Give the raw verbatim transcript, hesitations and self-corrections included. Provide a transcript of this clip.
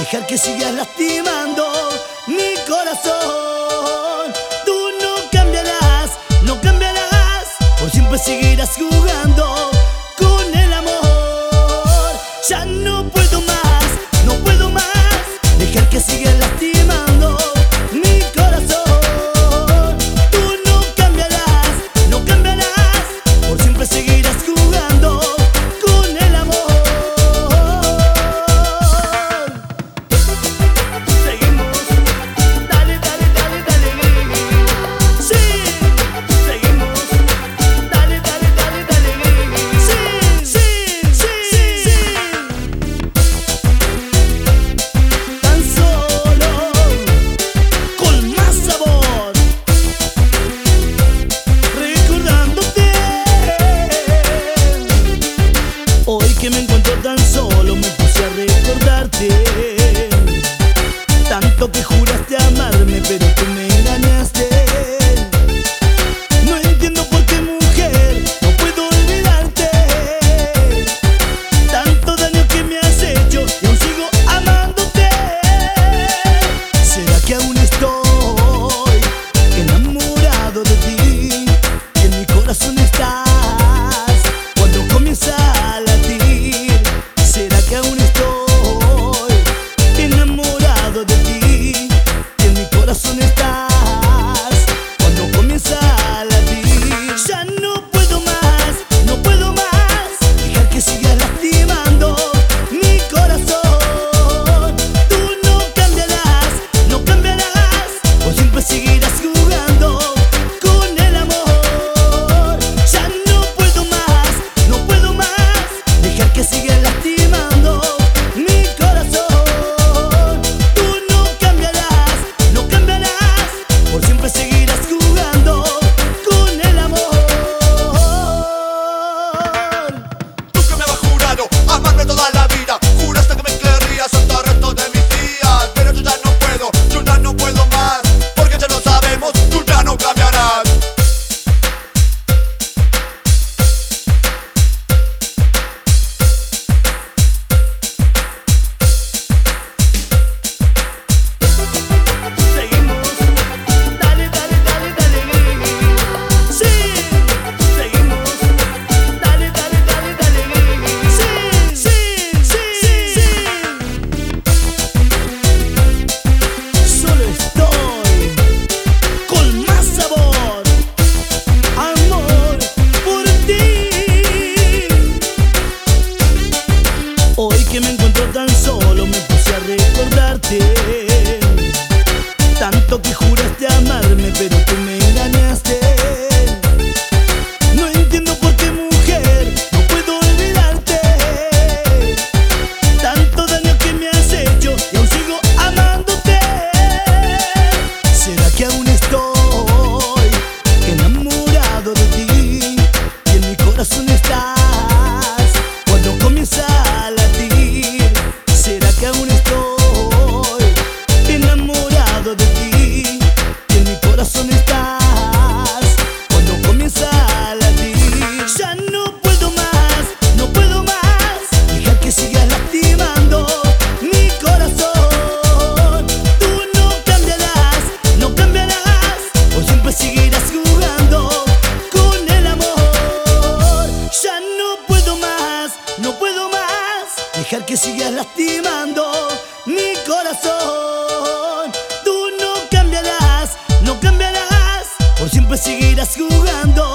dejar que sigas lastimando mi corazón. Tú no cambiarás, no cambiarás, por siempre seguirás jugando con el amor. Ya no puedo más, no puedo más, dejar que sigas lastimando mi corazón. Tú no cambiarás, no cambiarás, por siempre seguirás jugando con el amor. Seguimos, dale, dale, dale, dale. Sí, seguimos, dale, dale, dale, dale. Sí, sí, sí, sí, sí. Tan solo, con más sabor, recordándote. Hoy que me encuentro tan solo me puse a recordarte. Tanto que juraste amarme, pero tú me engañaste. No entiendo por qué, mujer, no puedo olvidarte. Tanto daño que me has hecho y aún sigo amándote. ¿Será que aún estoy enamorado de ti? Y en mi corazón estás cuando comienza a latir. ¿Será que aún estoy enamorado de ti? Y en mi corazón estás cuando comienza a latir. Ya no puedo más, no puedo más, dejar que sigas lastimando mi corazón. Tú no cambiarás, no cambiarás, por siempre seguirás jugando con el amor. Ya no puedo más, no puedo más, dejar que sigas lastimando mi corazón. Tú no cambiarás, no cambiarás, por siempre seguirás jugando con el amor. Tú que me habías jurado amarme toda la vida, juraste que me querrías hasta el resto de mis días. Pero yo ya no puedo, yo ya no puedo más, porque ya lo sabemos, tú ya no cambiarás. Seguimos, dale, dale, dale, dale. Sí, seguimos, dale, dale, dale, dale. Sí, sí, sí, sí, sí. Solo estoy con más sabor, amor por ti. Hoy que me encuentro tan solo me puse a recordarte. Tanto que juraste amarme, pero tú me engañaste. No entiendo por qué, mujer, no puedo olvidarte. Tanto daño que me has hecho y aún sigo amándote. ¿Será que aún estoy enamorado de ti? Y en mi corazón estás cuando comienza a latir. ¿Será que aún estoy enamorado de ti? Y en mi corazón estás cuando comienza a latir. Ya no puedo más, no puedo más, dejar que sigas lastimando mi corazón. Tú no cambiarás, no cambiarás, por siempre seguirás jugando con el amor. Ya no puedo más, no puedo más, dejar que sigas lastimando mi corazón. Tú no cambiarás, no cambiarás, por siempre seguirás jugando